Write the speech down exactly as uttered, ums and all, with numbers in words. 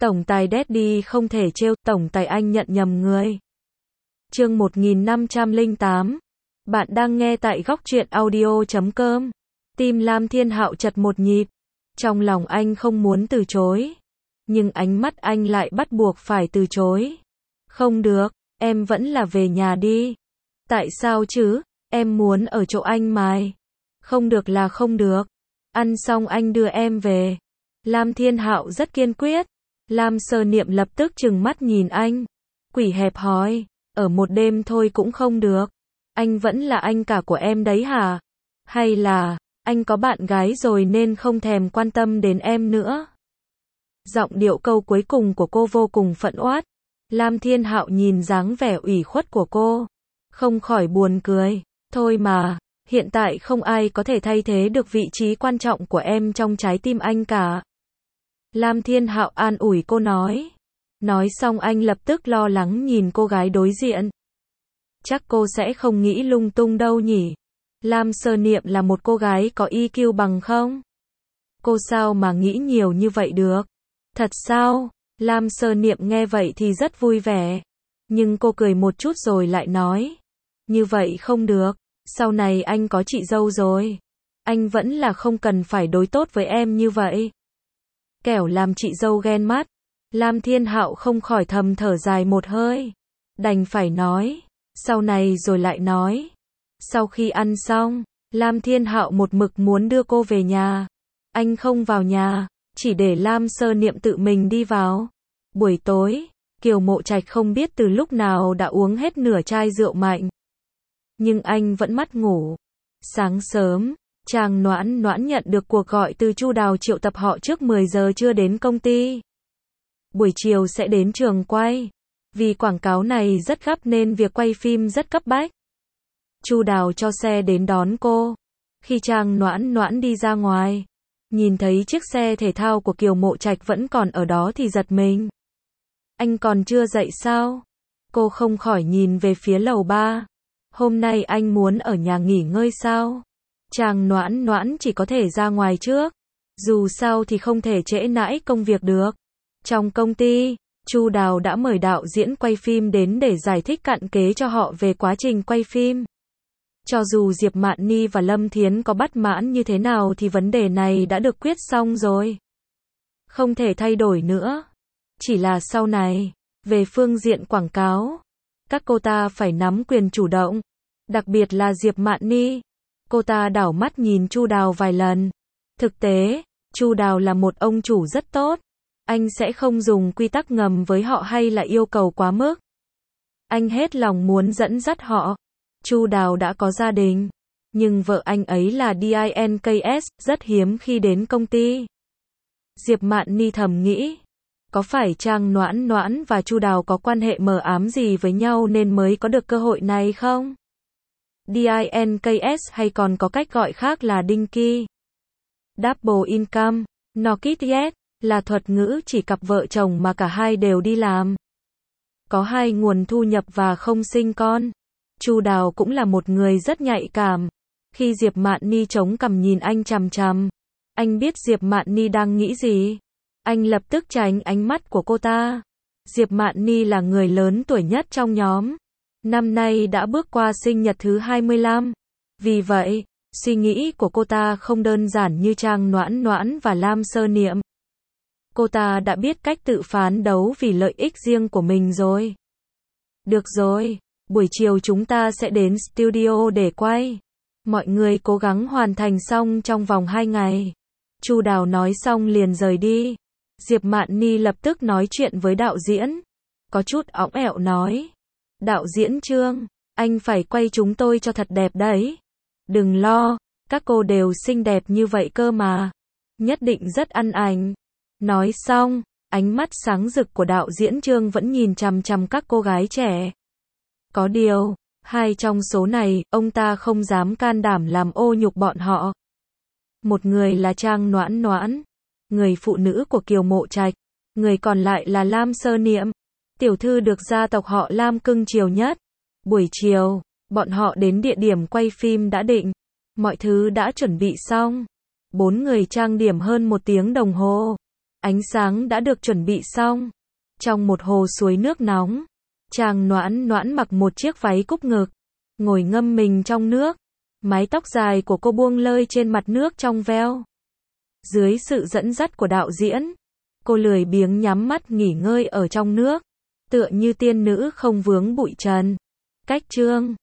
Tổng tài Daddy không thể trêu, tổng tài anh nhận nhầm người. Chương một nghìn năm trăm lẻ tám. Bạn đang nghe tại góc truyện audio chấm com. Tim Lam Thiên Hạo chật một nhịp. Trong lòng anh không muốn từ chối. Nhưng ánh mắt anh lại bắt buộc phải từ chối. Không được, em vẫn là về nhà đi. Tại sao chứ, em muốn ở chỗ anh mài. Không được là không được. Ăn xong anh đưa em về. Lam Thiên Hạo rất kiên quyết. Lam Sơ Niệm lập tức trừng mắt nhìn anh. Quỷ hẹp hòi, ở một đêm thôi cũng không được. Anh vẫn là anh cả của em đấy hả? Hay là, anh có bạn gái rồi nên không thèm quan tâm đến em nữa? Giọng điệu câu cuối cùng của cô vô cùng phẫn uất. Lam Thiên Hạo nhìn dáng vẻ ủy khuất của cô. Không khỏi buồn cười. Thôi mà, hiện tại không ai có thể thay thế được vị trí quan trọng của em trong trái tim anh cả. Lam Thiên Hạo an ủi cô nói. Nói xong anh lập tức lo lắng nhìn cô gái đối diện. Chắc cô sẽ không nghĩ lung tung đâu nhỉ. Lam Sơ Niệm là một cô gái có i kiu bằng không? Cô sao mà nghĩ nhiều như vậy được? Thật sao? Lam Sơ Niệm nghe vậy thì rất vui vẻ. Nhưng cô cười một chút rồi lại nói. Như vậy không được. Sau này anh có chị dâu rồi. Anh vẫn là không cần phải đối tốt với em như vậy. Kẻo làm chị dâu ghen mắt. Lam Thiên Hạo không khỏi thầm thở dài một hơi. Đành phải nói. Sau này rồi lại nói. Sau khi ăn xong, Lam Thiên Hạo một mực muốn đưa cô về nhà. Anh không vào nhà, chỉ để Lam Sơ Niệm tự mình đi vào. Buổi tối, Kiều Mộ Trạch không biết từ lúc nào đã uống hết nửa chai rượu mạnh. Nhưng anh vẫn mắt ngủ. Sáng sớm, Trang Noãn Noãn nhận được cuộc gọi từ Chu Đào triệu tập họ trước mười giờ trưa đến công ty. Buổi chiều sẽ đến trường quay. Vì quảng cáo này rất gấp nên việc quay phim rất cấp bách. Chu Đào cho xe đến đón cô. Khi Trang Noãn Noãn đi ra ngoài, nhìn thấy chiếc xe thể thao của Kiều Mộ Trạch vẫn còn ở đó thì giật mình. Anh còn chưa dậy sao? Cô không khỏi nhìn về phía lầu ba. Hôm nay anh muốn ở nhà nghỉ ngơi sao? Trang Noãn Noãn chỉ có thể ra ngoài trước. Dù sao thì không thể trễ nải công việc được. Trong công ty, Chu Đào đã mời đạo diễn quay phim đến để giải thích cặn kẽ cho họ về quá trình quay phim. Cho dù Diệp Mạn Ni và Lâm Thiến có bất mãn như thế nào thì vấn đề này đã được quyết xong rồi. Không thể thay đổi nữa. Chỉ là sau này, về phương diện quảng cáo, các cô ta phải nắm quyền chủ động. Đặc biệt là Diệp Mạn Ni. Cô ta đảo mắt nhìn Chu Đào vài lần. Thực tế, Chu Đào là một ông chủ rất tốt. Anh sẽ không dùng quy tắc ngầm với họ hay là yêu cầu quá mức. Anh hết lòng muốn dẫn dắt họ. Chu Đào đã có gia đình, nhưng vợ anh ấy là Dink's, rất hiếm khi đến công ty. Diệp Mạn Ni thầm nghĩ, có phải Trang Noãn Noãn và Chu Đào có quan hệ mờ ám gì với nhau nên mới có được cơ hội này không? Dink's hay còn có cách gọi khác là Dinky. Double income, no kids yet, là thuật ngữ chỉ cặp vợ chồng mà cả hai đều đi làm. Có hai nguồn thu nhập và không sinh con. Chu Đào cũng là một người rất nhạy cảm. Khi Diệp Mạn Ni chống cằm nhìn anh chằm chằm, anh biết Diệp Mạn Ni đang nghĩ gì. Anh lập tức tránh ánh mắt của cô ta. Diệp Mạn Ni là người lớn tuổi nhất trong nhóm. Năm nay đã bước qua sinh nhật thứ hai mươi lăm. Vì vậy, suy nghĩ của cô ta không đơn giản như Trang Noãn Noãn và Lam Sơ Niệm. Cô ta đã biết cách tự phán đấu vì lợi ích riêng của mình rồi. Được rồi, buổi chiều chúng ta sẽ đến studio để quay. Mọi người cố gắng hoàn thành xong trong vòng hai ngày. Chu Đào nói xong liền rời đi. Diệp Mạn Ni lập tức nói chuyện với đạo diễn. Có chút õng ẹo nói. Đạo diễn Trương, anh phải quay chúng tôi cho thật đẹp đấy. Đừng lo, các cô đều xinh đẹp như vậy cơ mà. Nhất định rất ăn ảnh. Nói xong, ánh mắt sáng rực của đạo diễn Trương vẫn nhìn chằm chằm các cô gái trẻ. Có điều, hai trong số này, ông ta không dám can đảm làm ô nhục bọn họ. Một người là Trang Noãn Noãn, người phụ nữ của Kiều Mộ Trạch, người còn lại là Lam Sơ Niệm, tiểu thư được gia tộc họ Lam cưng chiều nhất. Buổi chiều, bọn họ đến địa điểm quay phim đã định. Mọi thứ đã chuẩn bị xong. Bốn người trang điểm hơn một tiếng đồng hồ. Ánh sáng đã được chuẩn bị xong. Trong một hồ suối nước nóng, Trang Noãn Noãn mặc một chiếc váy cúc ngực, ngồi ngâm mình trong nước. Mái tóc dài của cô buông lơi trên mặt nước trong veo. Dưới sự dẫn dắt của đạo diễn, cô lười biếng nhắm mắt nghỉ ngơi ở trong nước, tựa như tiên nữ không vướng bụi trần. Cách chương